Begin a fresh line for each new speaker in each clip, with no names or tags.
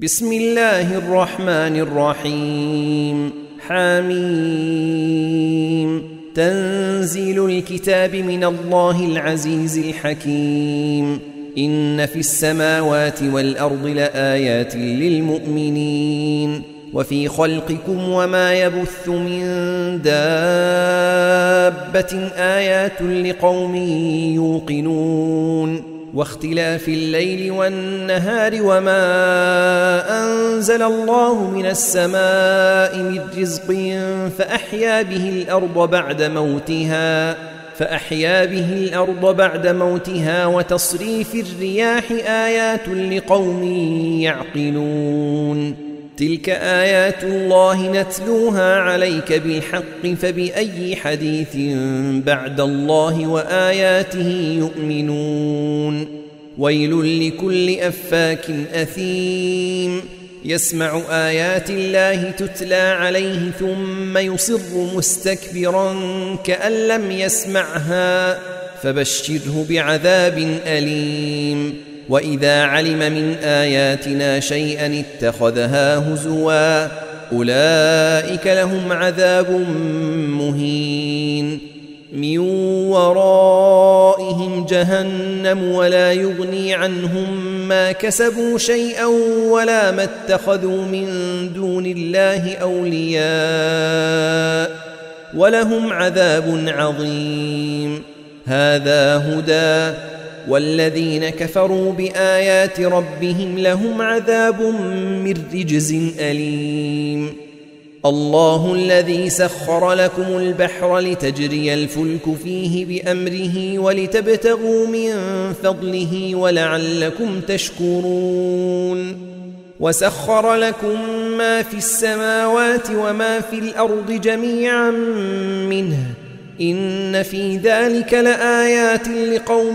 بسم الله الرحمن الرحيم. حميم. تنزيل الكتاب من الله العزيز الحكيم. إن في السماوات والأرض لآيات للمؤمنين وفي خلقكم وما يبث من دابة آيات لقوم يوقنون واختلاف الليل والنهار وما أنزل الله من السماء من رزق فأحيا به الأرض بعد موتها وتصريف الرياح آيات لقوم يعقلون. تلك آيات الله نتلوها عليك بالحق فبأي حديث بعد الله وآياته يؤمنون. ويل لكل أفاك أثيم يسمع آيات الله تتلى عليه ثم يصر مستكبرا كأن لم يسمعها فبشره بعذاب أليم. وإذا علم من آياتنا شيئا اتخذها هزوا أولئك لهم عذاب مهين. من ورائهم جهنم ولا يغني عنهم ما كسبوا شيئا ولا ما اتخذوا من دون الله أولياء ولهم عذاب عظيم. هذا هدى والذين كفروا بآيات ربهم لهم عذاب من رجز أليم. الله الذي سخر لكم البحر لتجري الفلك فيه بأمره ولتبتغوا من فضله ولعلكم تشكرون. وسخر لكم ما في السماوات وما في الأرض جميعا منه إن في ذلك لآيات لقوم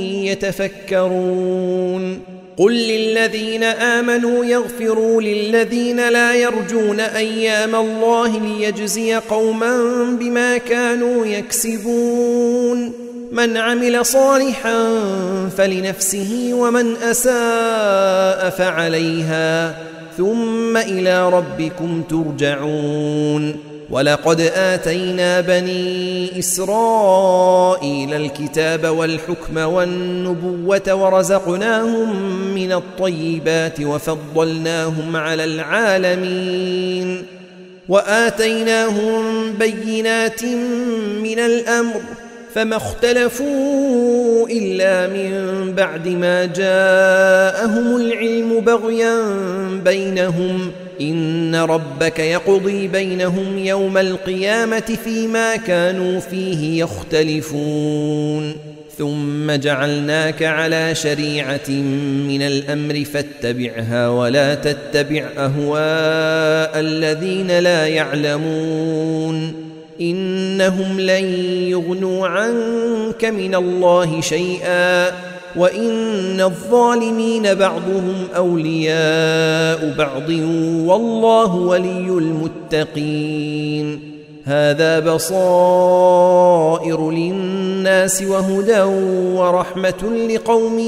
يتفكرون. قل للذين آمنوا يغفروا للذين لا يرجون أيام الله ليجزي قوما بما كانوا يكسبون. من عمل صالحا فلنفسه ومن أساء فعليها ثم إلى ربكم ترجعون. ولقد آتينا بني إسرائيل الكتاب والحكم والنبوة ورزقناهم من الطيبات وفضلناهم على العالمين وآتيناهم بينات من الأمر فما اختلفوا إلا من بعد ما جاءهم العلم بغيا بينهم إن ربك يقضي بينهم يوم القيامة فيما كانوا فيه يختلفون. ثم جعلناك على شريعة من الأمر فاتبعها ولا تتبع أهواء الذين لا يعلمون إنهم لن يغنوا عنك من الله شيئا وإن الظالمين بعضهم أولياء بعض والله ولي المتقين. هذا بصائر للناس وهدى ورحمة لقوم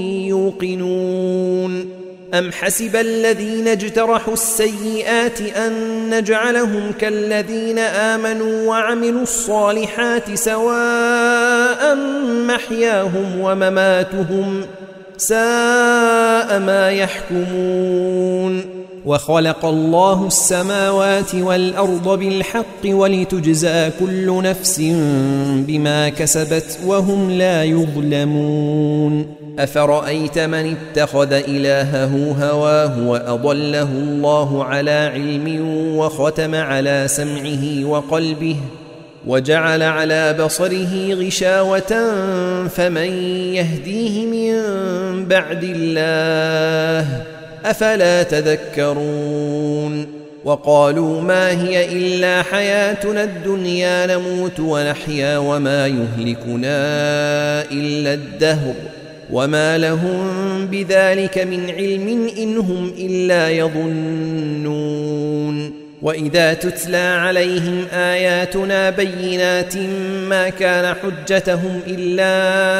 يوقنون. أم حسب الذين اجترحوا السيئات أن نجعلهم كالذين آمنوا وعملوا الصالحات سواء محياهم ومماتهم ساء ما يحكمون. وخلق الله السماوات والأرض بالحق ولتجزى كل نفس بما كسبت وهم لا يظلمون. أفرأيت من اتخذ إلهه هواه وأضله الله على علم وختم على سمعه وقلبه وجعل على بصره غشاوة فمن يهديه من بعد الله أفلا تذكرون. وقالوا ما هي إلا حياتنا الدنيا نموت ونحيا وما يهلكنا إلا الدهر وما لهم بذلك من علم إن هم إلا يظنون. وإذا تتلى عليهم آياتنا بينات ما كان حجتهم إلا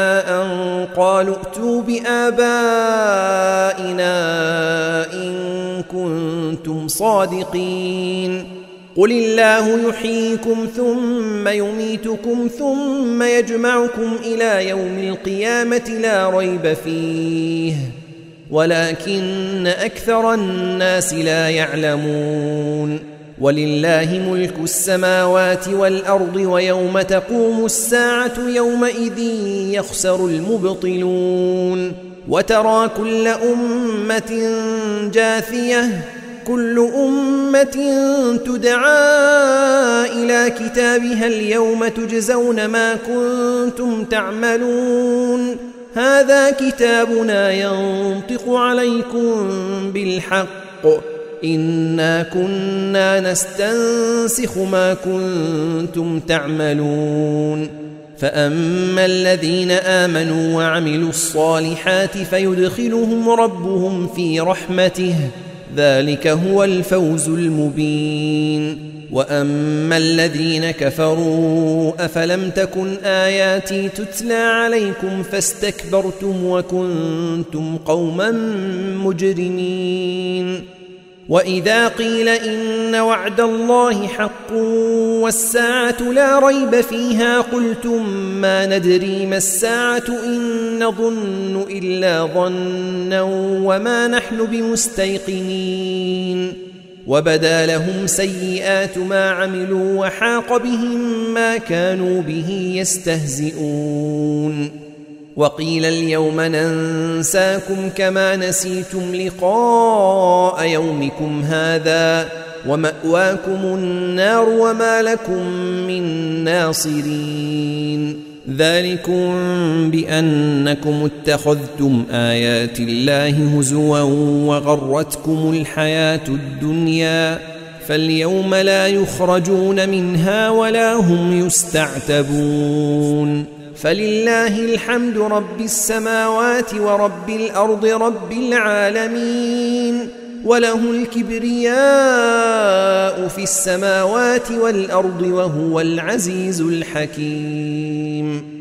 أن قالوا ائتوا بآبائنا إن كنتم صادقين قل الله يحييكم ثم يميتكم ثم يجمعكم إلى يوم القيامة لا ريب فيه ولكن أكثر الناس لا يعلمون ولله ملك السماوات والأرض ويوم تقوم الساعة يومئذ يخسر المبطلون وترى كل أمة جاثية كل أمة تدعى إلى كتابها اليوم تجزون ما كنتم تعملون هذا كتابنا ينطق عليكم بالحق إنا كنا نستنسخ ما كنتم تعملون فأما الذين آمنوا وعملوا الصالحات فيدخلهم ربهم في رحمته ذلك هو الفوز المبين وأما الذين كفروا أفلم تكن آياتي تتلى عليكم فاستكبرتم وكنتم قوما مجرمين وإذا قيل إن وعد الله حق والساعة لا ريب فيها قلتم ما ندري ما الساعة إن نظن إلا ظنا وما نحن بمستيقنين وبدا لهم سيئات ما عملوا وحاق بهم ما كانوا به يستهزئون وقيل اليوم ننساكم كما نسيتم لقاء يومكم هذا ومأواكم النار وما لكم من ناصرين ذلكم بأنكم اتخذتم آيات الله هزوا وغرتكم الحياة الدنيا فاليوم لا يخرجون منها ولا هم يستعتبون فلله الحمد رب السماوات ورب الأرض رب العالمين وله الكبرياء في السماوات والأرض وهو العزيز الحكيم